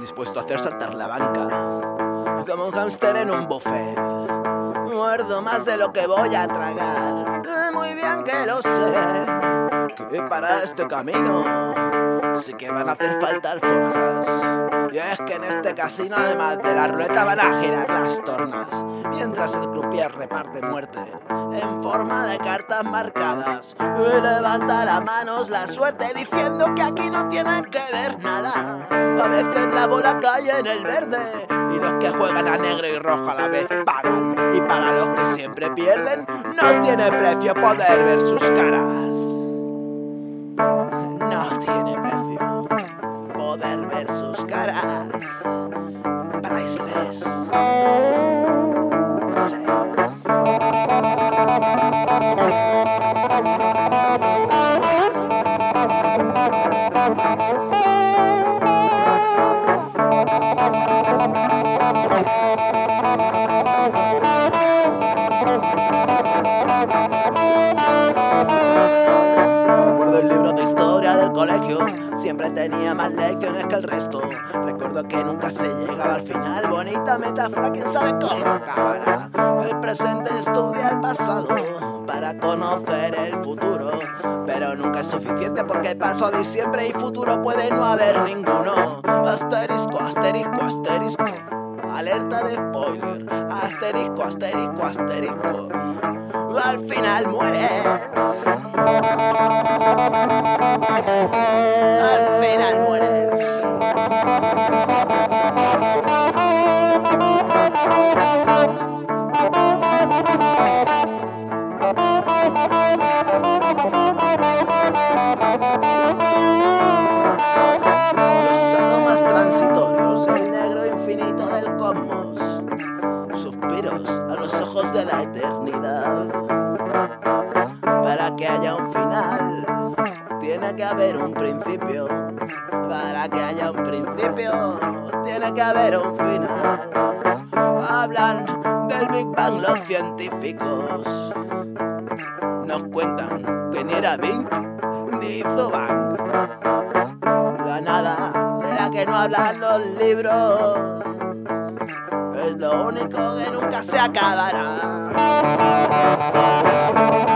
dispuesto a hacer saltar la banca, como un hámster en un buffet. Muerdo más de lo que voy a tragar, muy bien que lo sé, que para este camino sí que van a hacer falta alforjas. Y es que en este casino, además de la ruleta, van a girar las tornas, mientras el croupier reparte muerte en forma de cartas marcadas. Y levanta las manos la suerte diciendo que aquí no tiene que ver nada. A veces la bola cae en el verde y los que juegan a negro y rojo a la vez pagan. Y para los que siempre pierden, no tiene precio poder ver sus caras. No tiene precio poder ver sus caras. Priceless. Sí. Recuerdo el libro de historia del colegio, siempre tenía más lecciones que el resto. Recuerdo que nunca se llegaba al final, bonita metáfora, quién sabe cómo acabará. El presente estudia el pasado para conocer el futuro, pero nunca es suficiente porque pasado y siempre y futuro puede no haber ninguno. Asterisco, asterisco, asterisco, alerta de spoiler. Asterisco, asterisco, asterisco, al final mueres. Al final mueres. Los átomos transitorios, el negro infinito del cosmos, suspiros a los ojos de la eternidad. Para que haya un final, tiene que haber un principio. Para que haya un principio, tiene que haber un final. Hablan del Big Bang los científicos, nos cuentan que ni era Big ni hizo Bang. La nada de la que no hablan los libros es lo único que nunca se acabará.